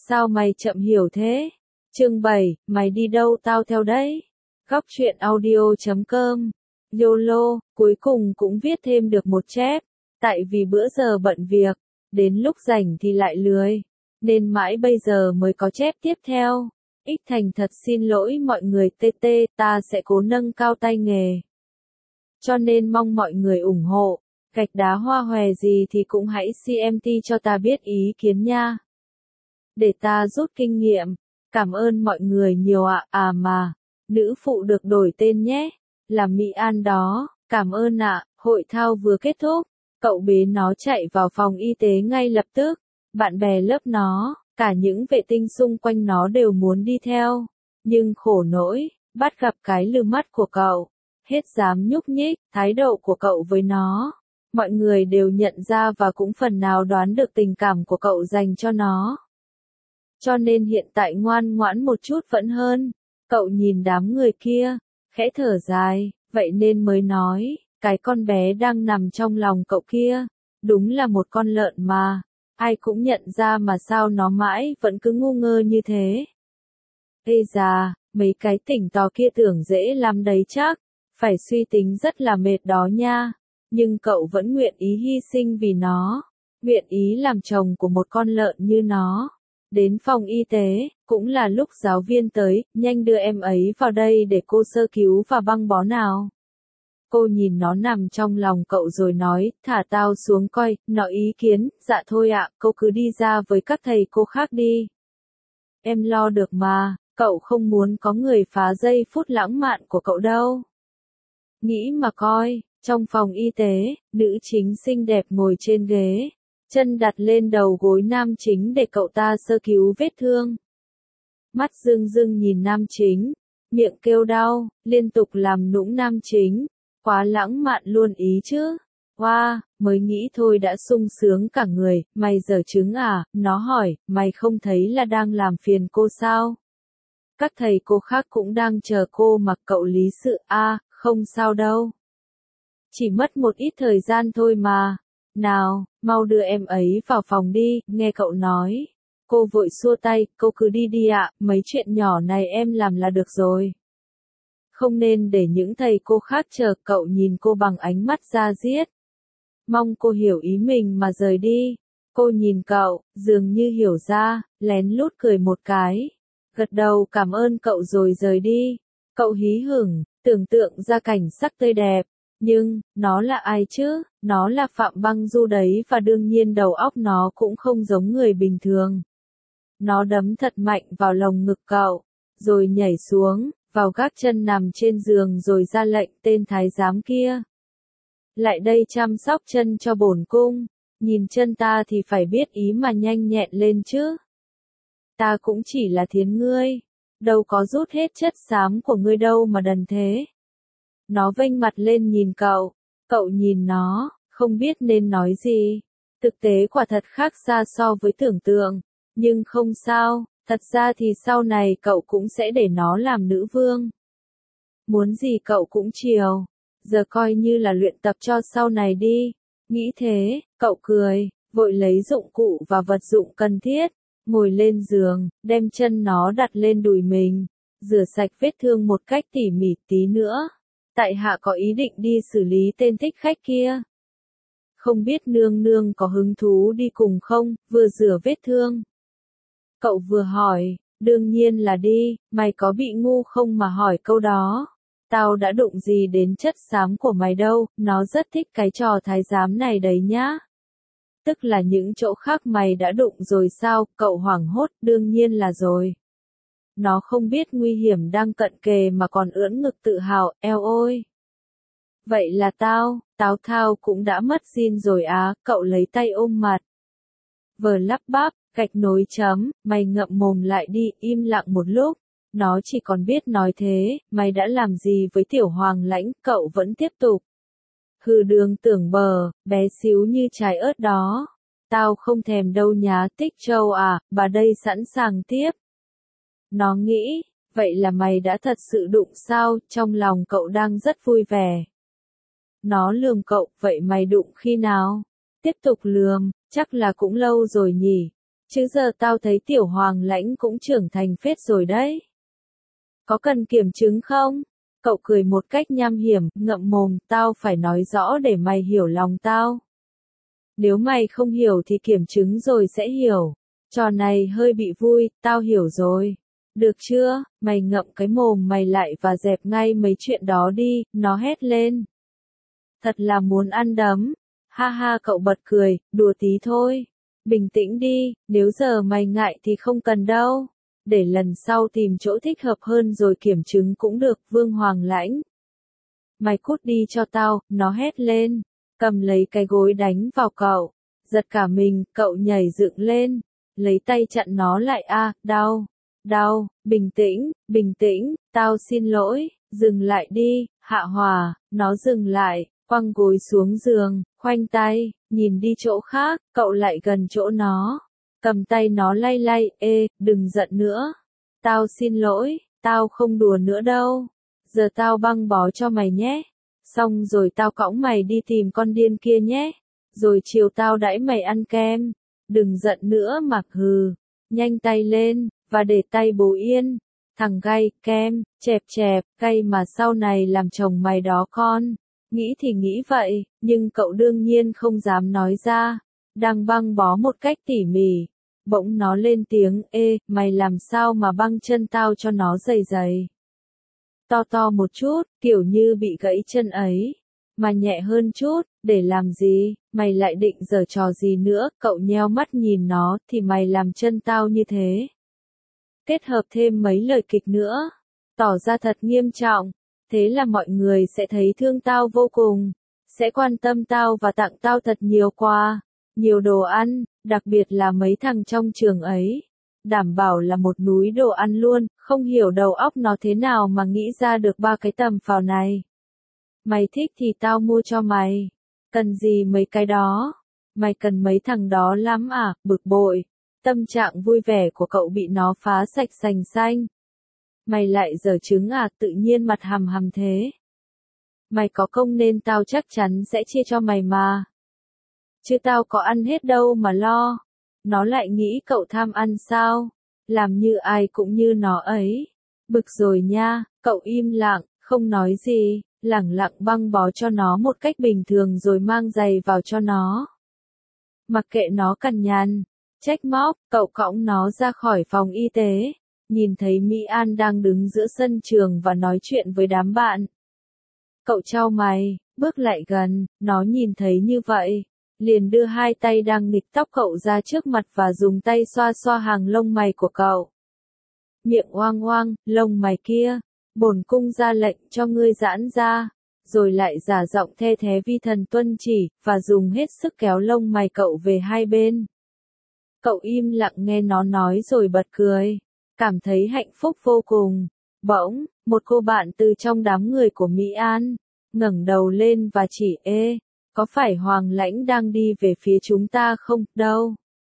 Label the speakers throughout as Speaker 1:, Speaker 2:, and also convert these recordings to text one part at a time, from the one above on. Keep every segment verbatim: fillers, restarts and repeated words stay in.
Speaker 1: Sao mày chậm hiểu thế? Chương bảy, mày đi đâu tao theo đấy. Góc truyện audio chấm com. YOLO, cuối cùng cũng viết thêm được một chép. Tại vì bữa giờ bận việc, đến lúc rảnh thì lại lười. Nên mãi bây giờ mới có chép tiếp theo. Ích thành thật xin lỗi mọi người tê tê, ta sẽ cố nâng cao tay nghề. Cho nên mong mọi người ủng hộ. Gạch đá hoa hòe gì thì cũng hãy xê em tê cho ta biết ý kiến nha. Để ta rút kinh nghiệm. Cảm ơn mọi người nhiều ạ. À. à mà, nữ phụ được đổi tên nhé. Là Mỹ An đó. Cảm ơn ạ. À. Hội thao vừa kết thúc. Cậu bế nó chạy vào phòng y tế ngay lập tức. Bạn bè lớp nó, cả những vệ tinh xung quanh nó đều muốn đi theo. Nhưng khổ nỗi, bắt gặp cái lư mắt của cậu. Hết dám nhúc nhích, thái độ của cậu với nó. Mọi người đều nhận ra và cũng phần nào đoán được tình cảm của cậu dành cho nó. Cho nên hiện tại ngoan ngoãn một chút vẫn hơn. Cậu nhìn đám người kia, khẽ thở dài, vậy nên mới nói, cái con bé đang nằm trong lòng cậu kia, đúng là một con lợn mà. Ai cũng nhận ra mà sao nó mãi vẫn cứ ngu ngơ như thế. Ê già, mấy cái tỉnh tò kia tưởng dễ lắm đấy chắc, phải suy tính rất là mệt đó nha. Nhưng cậu vẫn nguyện ý hy sinh vì nó, nguyện ý làm chồng của một con lợn như nó. Đến phòng y tế, cũng là lúc giáo viên tới, nhanh đưa em ấy vào đây để cô sơ cứu và băng bó nào. Cô nhìn nó nằm trong lòng cậu rồi nói, thả tao xuống coi, nó ý kiến, dạ thôi ạ, cô cứ đi ra với các thầy cô khác đi. Em lo được mà, cậu không muốn có người phá giây phút lãng mạn của cậu đâu. Nghĩ mà coi, trong phòng y tế, nữ chính xinh đẹp ngồi trên ghế, chân đặt lên đầu gối nam chính để cậu ta sơ cứu vết thương. Mắt rưng rưng nhìn nam chính, miệng kêu đau, liên tục làm nũng nam chính. Quá lãng mạn luôn ý chứ. Wow, mới nghĩ thôi đã sung sướng cả người, mày dở trứng à, nó hỏi, mày không thấy là đang làm phiền cô sao? Các thầy cô khác cũng đang chờ cô mặc cậu lý sự, a à, không sao đâu. Chỉ mất một ít thời gian thôi mà. Nào, mau đưa em ấy vào phòng đi, nghe cậu nói. Cô vội xua tay, cô cứ đi đi ạ, mấy chuyện nhỏ này em làm là được rồi. Không nên để những thầy cô khác chờ, cậu nhìn cô bằng ánh mắt da diết. Mong cô hiểu ý mình mà rời đi. Cô nhìn cậu, dường như hiểu ra, lén lút cười một cái. Gật đầu cảm ơn cậu rồi rời đi. Cậu hí hửng, tưởng tượng ra cảnh sắc tươi đẹp. Nhưng, nó là ai chứ? Nó là Phạm Băng Du đấy và đương nhiên đầu óc nó cũng không giống người bình thường. Nó đấm thật mạnh vào lồng ngực cậu, rồi nhảy xuống. Vào gác chân nằm trên giường rồi ra lệnh tên thái giám kia. Lại đây chăm sóc chân cho bổn cung, nhìn chân ta thì phải biết ý mà nhanh nhẹn lên chứ. Ta cũng chỉ là thiến ngươi, đâu có rút hết chất xám của ngươi đâu mà đần thế. Nó vênh mặt lên nhìn cậu, cậu nhìn nó, không biết nên nói gì. Thực tế quả thật khác xa so với tưởng tượng, nhưng không sao. Thật ra thì sau này cậu cũng sẽ để nó làm nữ vương. Muốn gì cậu cũng chiều. Giờ coi như là luyện tập cho sau này đi. Nghĩ thế, cậu cười, vội lấy dụng cụ và vật dụng cần thiết. Ngồi lên giường, đem chân nó đặt lên đùi mình. Rửa sạch vết thương một cách tỉ mỉ tí nữa. Tại hạ có ý định đi xử lý tên thích khách kia. Không biết nương nương có hứng thú đi cùng không, vừa rửa vết thương. Cậu vừa hỏi, đương nhiên là đi, mày có bị ngu không mà hỏi câu đó. Tao đã đụng gì đến chất xám của mày đâu, nó rất thích cái trò thái giám này đấy nhá. Tức là những chỗ khác mày đã đụng rồi sao, cậu hoảng hốt, đương nhiên là rồi. Nó không biết nguy hiểm đang cận kề mà còn ưỡn ngực tự hào, eo ôi. Vậy là tao, táo thao cũng đã mất zin rồi á, cậu lấy tay ôm mặt. Vờ lắp bắp. Gạch nối chấm, mày ngậm mồm lại đi, im lặng một lúc. Nó chỉ còn biết nói thế, mày đã làm gì với tiểu hoàng lãnh, cậu vẫn tiếp tục. Hừ đường tưởng bờ, bé xíu như trái ớt đó. Tao không thèm đâu nhá Tích Châu à, bà đây sẵn sàng tiếp. Nó nghĩ, vậy là mày đã thật sự đụng sao, trong lòng cậu đang rất vui vẻ. Nó lườm cậu, vậy mày đụng khi nào? Tiếp tục lườm, chắc là cũng lâu rồi nhỉ. Chứ giờ tao thấy tiểu hoàng lãnh cũng trưởng thành phết rồi đấy. Có cần kiểm chứng không? Cậu cười một cách nham hiểm, ngậm mồm, tao phải nói rõ để mày hiểu lòng tao. Nếu mày không hiểu thì kiểm chứng rồi sẽ hiểu. Trò này hơi bị vui, tao hiểu rồi. Được chưa, mày ngậm cái mồm mày lại và dẹp ngay mấy chuyện đó đi, nó hét lên. Thật là muốn ăn đấm. Ha ha, cậu bật cười, đùa tí thôi. Bình tĩnh đi, nếu giờ mày ngại thì không cần đâu. Để lần sau tìm chỗ thích hợp hơn rồi kiểm chứng cũng được, Vương Hoàng Lãnh. Mày cút đi cho tao, nó hét lên. Cầm lấy cái gối đánh vào cậu. Giật cả mình, cậu nhảy dựng lên. Lấy tay chặn nó lại a, à, đau. Đau, bình tĩnh, bình tĩnh, tao xin lỗi, dừng lại đi, Hạ Hòa, nó dừng lại, quăng gối xuống giường, khoanh tay, nhìn đi chỗ khác, cậu lại gần chỗ nó, cầm tay nó lay lay, ê, đừng giận nữa, tao xin lỗi, tao không đùa nữa đâu, giờ tao băng bó cho mày nhé, xong rồi tao cõng mày đi tìm con điên kia nhé, rồi chiều tao đãi mày ăn kem, đừng giận nữa mà hừ, nhanh tay lên. Và để tay bố yên, thằng gay, kem, chẹp chẹp, gay mà sau này làm chồng mày đó con. Nghĩ thì nghĩ vậy, nhưng cậu đương nhiên không dám nói ra. Đang băng bó một cách tỉ mỉ. Bỗng nó lên tiếng, ê, mày làm sao mà băng chân tao cho nó dày dày. To to một chút, kiểu như bị gãy chân ấy. Mà nhẹ hơn chút, để làm gì, mày lại định giở trò gì nữa, cậu nheo mắt nhìn nó, thì mày làm chân tao như thế. Kết hợp thêm mấy lời kịch nữa, tỏ ra thật nghiêm trọng, thế là mọi người sẽ thấy thương tao vô cùng, sẽ quan tâm tao và tặng tao thật nhiều quà, nhiều đồ ăn, đặc biệt là mấy thằng trong trường ấy, đảm bảo là một núi đồ ăn luôn, không hiểu đầu óc nó thế nào mà nghĩ ra được ba cái tầm phào này. Mày thích thì tao mua cho mày, cần gì mấy cái đó, mày cần mấy thằng đó lắm à, bực bội. Tâm trạng vui vẻ của cậu bị nó phá sạch sành xanh. Mày lại giở trứng à, tự nhiên mặt hầm hầm thế. Mày có công nên tao chắc chắn sẽ chia cho mày mà. Chứ tao có ăn hết đâu mà lo. Nó lại nghĩ cậu tham ăn sao? Làm như ai cũng như nó ấy. Bực rồi nha, cậu im lặng, không nói gì, lẳng lặng băng bó cho nó một cách bình thường rồi mang giày vào cho nó. Mặc kệ nó cằn nhằn. Trách móc, cậu cõng nó ra khỏi phòng y tế, nhìn thấy Mỹ An đang đứng giữa sân trường và nói chuyện với đám bạn. Cậu chau mày, bước lại gần, nó nhìn thấy như vậy, liền đưa hai tay đang nghịch tóc cậu ra trước mặt và dùng tay xoa xoa hàng lông mày của cậu. Miệng oang oang, lông mày kia, bổn cung ra lệnh cho ngươi giãn ra, rồi lại giả giọng the thé vi thần tuân chỉ, và dùng hết sức kéo lông mày cậu về hai bên. Cậu im lặng nghe nó nói rồi bật cười, cảm thấy hạnh phúc vô cùng. Bỗng, một cô bạn từ trong đám người của Mỹ An, ngẩng đầu lên và chỉ ê, có phải Hoàng Lãnh đang đi về phía chúng ta không? Đâu?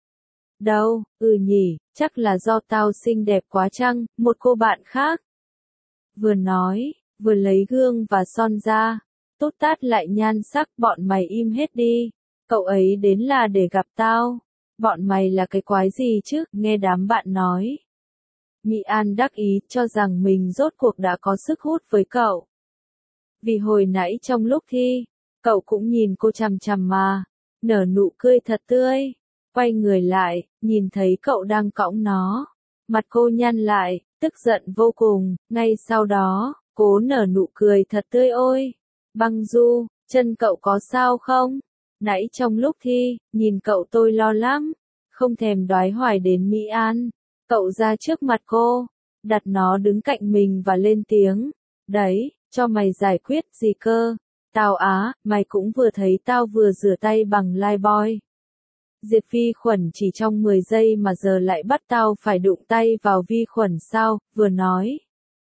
Speaker 1: Đâu, ừ nhỉ, chắc là do tao xinh đẹp quá chăng, một cô bạn khác. Vừa nói, vừa lấy gương và son ra, tốt tát lại nhan sắc, bọn mày im hết đi, cậu ấy đến là để gặp tao. Bọn mày là cái quái gì chứ, nghe đám bạn nói. Mỹ An đắc ý cho rằng mình rốt cuộc đã có sức hút với cậu. Vì hồi nãy trong lúc thi, cậu cũng nhìn cô chằm chằm mà, nở nụ cười thật tươi, quay người lại, nhìn thấy cậu đang cõng nó. Mặt cô nhăn lại, tức giận vô cùng, ngay sau đó, cố nở nụ cười thật tươi ôi. Băng Du, chân cậu có sao không? Nãy trong lúc thi, nhìn cậu tôi lo lắm, không thèm đoái hoài đến Mỹ An. Cậu ra trước mặt cô, đặt nó đứng cạnh mình và lên tiếng. Đấy, cho mày giải quyết gì cơ? Tao á, mày cũng vừa thấy tao vừa rửa tay bằng Lifebuoy. Diệt vi khuẩn chỉ trong mười giây mà giờ lại bắt tao phải đụng tay vào vi khuẩn sao, vừa nói.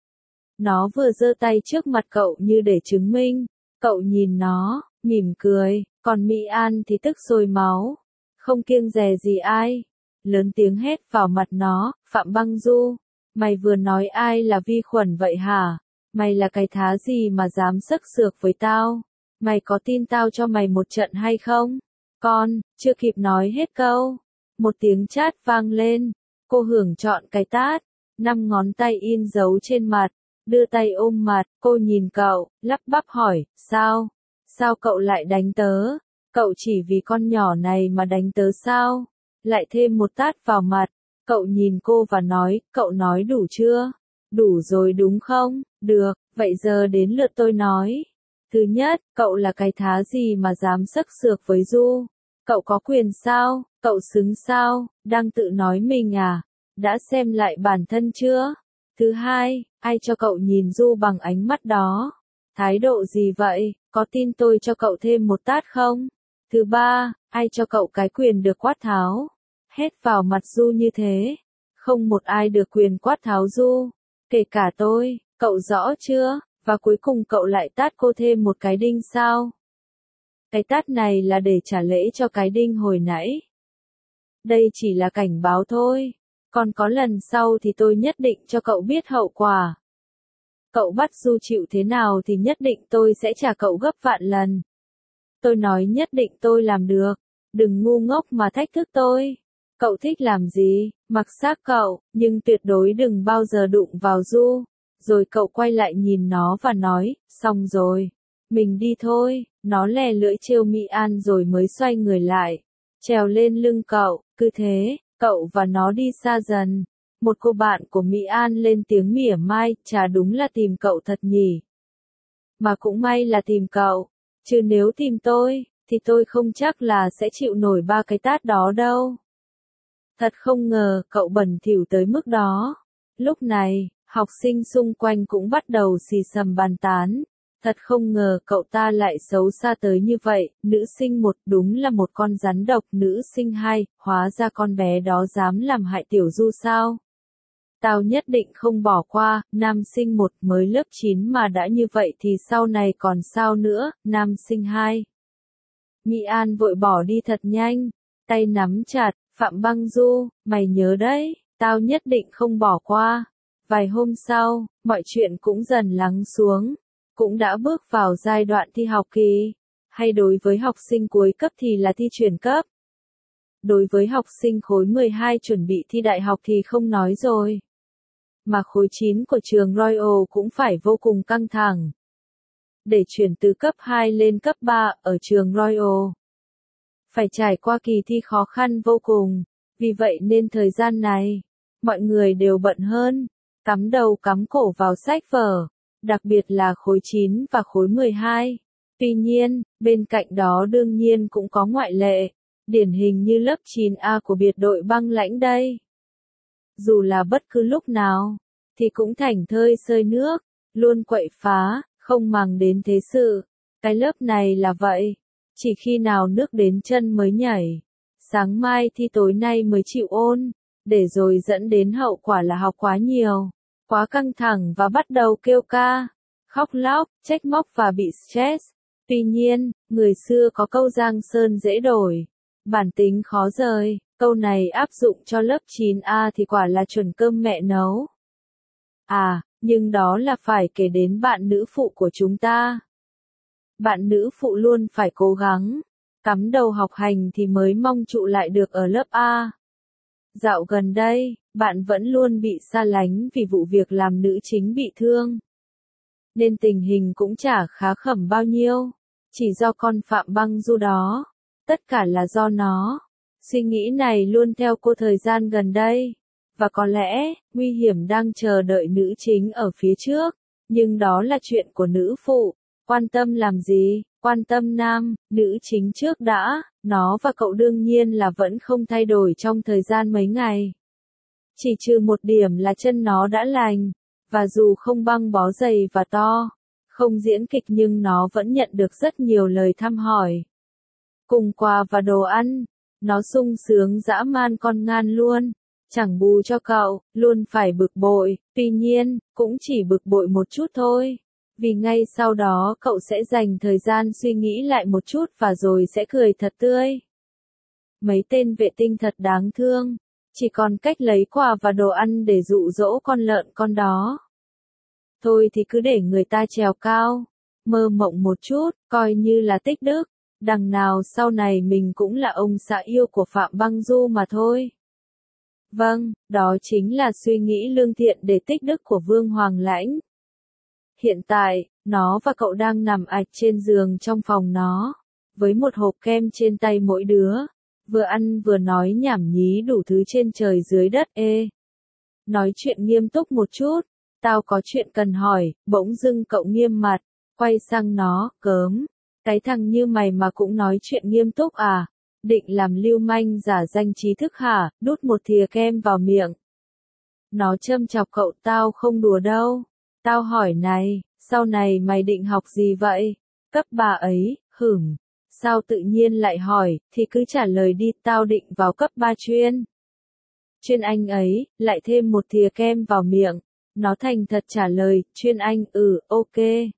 Speaker 1: Nó vừa giơ tay trước mặt cậu như để chứng minh. Cậu nhìn nó, mỉm cười, còn Mỹ An thì tức sôi máu. Không kiêng dè gì ai. Lớn tiếng hét vào mặt nó, Phạm Băng Du. Mày vừa nói ai là vi khuẩn vậy hả? Mày là cái thá gì mà dám xức xược với tao? Mày có tin tao cho mày một trận hay không? Con, chưa kịp nói hết câu. Một tiếng chát vang lên, cô hưởng chọn cái tát, năm ngón tay in dấu trên mặt, đưa tay ôm mặt, cô nhìn cậu, lắp bắp hỏi, sao? Sao cậu lại đánh tớ? Cậu chỉ vì con nhỏ này mà đánh tớ sao? Lại thêm một tát vào mặt, cậu nhìn cô và nói, cậu nói đủ chưa? Đủ rồi đúng không? Được, vậy giờ đến lượt tôi nói. Thứ nhất, cậu là cái thá gì mà dám xắc xược với Du? Cậu có quyền sao? Cậu xứng sao? Đang tự nói mình à? Đã xem lại bản thân chưa? Thứ hai, ai cho cậu nhìn Du bằng ánh mắt đó? Thái độ gì vậy? Có tin tôi cho cậu thêm một tát không? Thứ ba, ai cho cậu cái quyền được quát tháo? Hét vào mặt Du như thế. Không một ai được quyền quát tháo Du. Kể cả tôi, cậu rõ chưa? Và cuối cùng cậu lại tát cô thêm một cái đinh sao? Cái tát này là để trả lễ cho cái đinh hồi nãy. Đây chỉ là cảnh báo thôi. Còn có lần sau thì tôi nhất định cho cậu biết hậu quả. Cậu bắt Du chịu thế nào thì nhất định tôi sẽ trả cậu gấp vạn lần. Tôi nói nhất định tôi làm được. Đừng ngu ngốc mà thách thức tôi. Cậu thích làm gì, mặc xác cậu, nhưng tuyệt đối đừng bao giờ đụng vào Du. Rồi cậu quay lại nhìn nó và nói, xong rồi. Mình đi thôi. Nó lè lưỡi trêu Mỹ An rồi mới xoay người lại. Trèo lên lưng cậu, cứ thế, cậu và nó đi xa dần. Một cô bạn của Mỹ An lên tiếng mỉa mai, chả đúng là tìm cậu thật nhỉ. Mà cũng may là tìm cậu, chứ nếu tìm tôi, thì tôi không chắc là sẽ chịu nổi ba cái tát đó đâu. Thật không ngờ cậu bẩn thỉu tới mức đó. Lúc này, học sinh xung quanh cũng bắt đầu xì xầm bàn tán. Thật không ngờ cậu ta lại xấu xa tới như vậy, nữ sinh một đúng là một con rắn độc, nữ sinh hai, hóa ra con bé đó dám làm hại tiểu Du sao? Tao nhất định không bỏ qua, nam sinh một mới lớp chín mà đã như vậy thì sau này còn sao nữa, nam sinh hai. Mỹ An vội bỏ đi thật nhanh, tay nắm chặt, Phạm Băng Du, mày nhớ đấy, tao nhất định không bỏ qua. Vài hôm sau, mọi chuyện cũng dần lắng xuống. Cũng đã bước vào giai đoạn thi học kỳ, hay đối với học sinh cuối cấp thì là thi chuyển cấp. Đối với học sinh khối mười hai chuẩn bị thi đại học thì không nói rồi. Mà khối chín của trường Royal cũng phải vô cùng căng thẳng. Để chuyển từ cấp hai lên cấp ba ở trường Royal, phải trải qua kỳ thi khó khăn vô cùng, vì vậy nên thời gian này, mọi người đều bận hơn, cắm đầu cắm cổ vào sách vở. Đặc biệt là khối chín và khối mười hai. Tuy nhiên, bên cạnh đó đương nhiên cũng có ngoại lệ, điển hình như lớp chín A của biệt đội băng lãnh đây. Dù là bất cứ lúc nào, thì cũng thảnh thơi xơi nước, luôn quậy phá, không màng đến thế sự. Cái lớp này là vậy, chỉ khi nào nước đến chân mới nhảy. Sáng mai thi tối nay mới chịu ôn, để rồi dẫn đến hậu quả là học quá nhiều. Quá căng thẳng và bắt đầu kêu ca, khóc lóc, trách móc và bị stress. Tuy nhiên, người xưa có câu giang sơn dễ đổi, bản tính khó rời, câu này áp dụng cho lớp chín A thì quả là chuẩn cơm mẹ nấu. À, nhưng đó là phải kể đến bạn nữ phụ của chúng ta. Bạn nữ phụ luôn phải cố gắng, cắm đầu học hành thì mới mong trụ lại được ở lớp A. Dạo gần đây, bạn vẫn luôn bị xa lánh vì vụ việc làm nữ chính bị thương. Nên tình hình cũng chả khá khẩm bao nhiêu. Chỉ do con Phạm Băng Du đó. Tất cả là do nó. Suy nghĩ này luôn theo cô thời gian gần đây. Và có lẽ, nguy hiểm đang chờ đợi nữ chính ở phía trước. Nhưng đó là chuyện của nữ phụ. Quan tâm làm gì? Quan tâm nam, nữ chính trước đã. Nó và cậu đương nhiên là vẫn không thay đổi trong thời gian mấy ngày. Chỉ trừ một điểm là chân nó đã lành. Và dù không băng bó dày và to, không diễn kịch nhưng nó vẫn nhận được rất nhiều lời thăm hỏi. Cùng quà và đồ ăn, nó sung sướng dã man con ngan luôn. Chẳng bù cho cậu, luôn phải bực bội, tuy nhiên, cũng chỉ bực bội một chút thôi. Vì ngay sau đó cậu sẽ dành thời gian suy nghĩ lại một chút và rồi sẽ cười thật tươi. Mấy tên vệ tinh thật đáng thương, chỉ còn cách lấy quà và đồ ăn để dụ dỗ con lợn con đó. Thôi thì cứ để người ta trèo cao, mơ mộng một chút, coi như là tích đức. đằng nào sau này mình cũng là ông xã yêu của Phạm Băng Du mà thôi. Vâng, đó chính là suy nghĩ lương thiện để tích đức của Vương Hoàng Lãnh. Hiện tại, nó và cậu đang nằm ạch trên giường trong phòng nó, với một hộp kem trên tay mỗi đứa, vừa ăn vừa nói nhảm nhí đủ thứ trên trời dưới đất. Ê, nói chuyện nghiêm túc một chút, tao có chuyện cần hỏi. Bỗng dưng cậu nghiêm mặt, quay sang nó, cớm, cái thằng như mày mà cũng nói chuyện nghiêm túc à? Định làm lưu manh giả danh trí thức hả? Đút một thìa kem vào miệng. Nó châm chọc cậu. Tao không đùa đâu. Tao hỏi này, sau này mày định học gì vậy? Cấp ba ấy. Hửm, sao tự nhiên lại hỏi? Thì cứ trả lời đi. Tao định vào cấp ba chuyên chuyên Anh ấy. Lại thêm một thìa kem vào miệng. Nó thành thật trả lời. Chuyên Anh. Ừ, ok.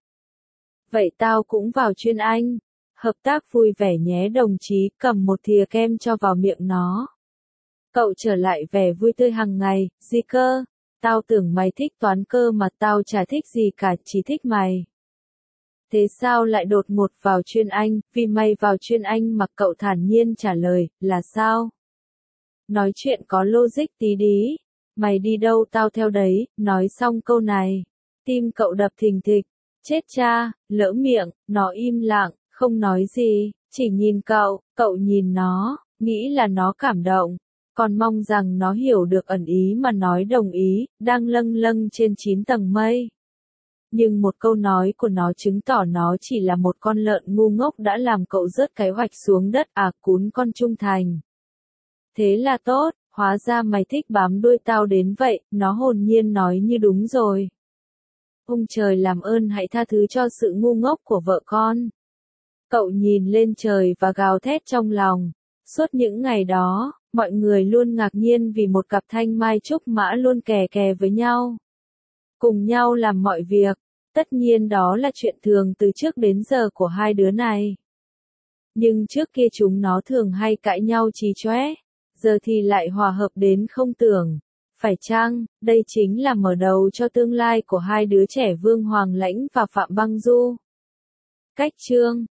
Speaker 1: Vậy tao cũng vào chuyên Anh. Hợp tác vui vẻ nhé đồng chí. Cầm một thìa kem cho vào miệng nó. Cậu trở lại vẻ vui tươi hàng ngày. Gì cơ? Tao tưởng mày thích toán cơ mà. Tao chả thích gì cả, chỉ thích mày. Thế sao lại đột ngột vào chuyên Anh? Vì mày vào chuyên Anh mà. Cậu thản nhiên trả lời. Là sao? Nói chuyện có logic tí đi. Mày đi đâu tao theo đấy. Nói xong câu này, tim cậu đập thình thịch. Chết cha, lỡ miệng. Nó im lặng, không nói gì, chỉ nhìn cậu. Cậu nhìn nó, nghĩ là nó cảm động, còn mong rằng nó hiểu được ẩn ý mà nói đồng ý. Đang lâng lâng trên chín tầng mây. Nhưng một câu nói của nó chứng tỏ nó chỉ là một con lợn ngu ngốc đã làm cậu rớt cái hoạch xuống đất. À, cún con trung thành. Thế là tốt, hóa ra mày thích bám đuôi tao đến vậy. Nó hồn nhiên nói như đúng rồi. Ông trời làm ơn hãy tha thứ cho sự ngu ngốc của vợ con. Cậu nhìn lên trời và gào thét trong lòng. Suốt những ngày đó, mọi người luôn ngạc nhiên vì một cặp thanh mai trúc mã luôn kè kè với nhau. Cùng nhau làm mọi việc. Tất nhiên đó là chuyện thường từ trước đến giờ của hai đứa này. Nhưng trước kia chúng nó thường hay cãi nhau chí chóe. Giờ thì lại hòa hợp đến không tưởng. Phải chăng, đây chính là mở đầu cho tương lai của hai đứa trẻ Vương Hoàng Lãnh và Phạm Băng Du? Cách chương